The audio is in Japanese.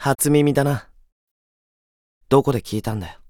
初耳だな。どこで聞いたんだよ。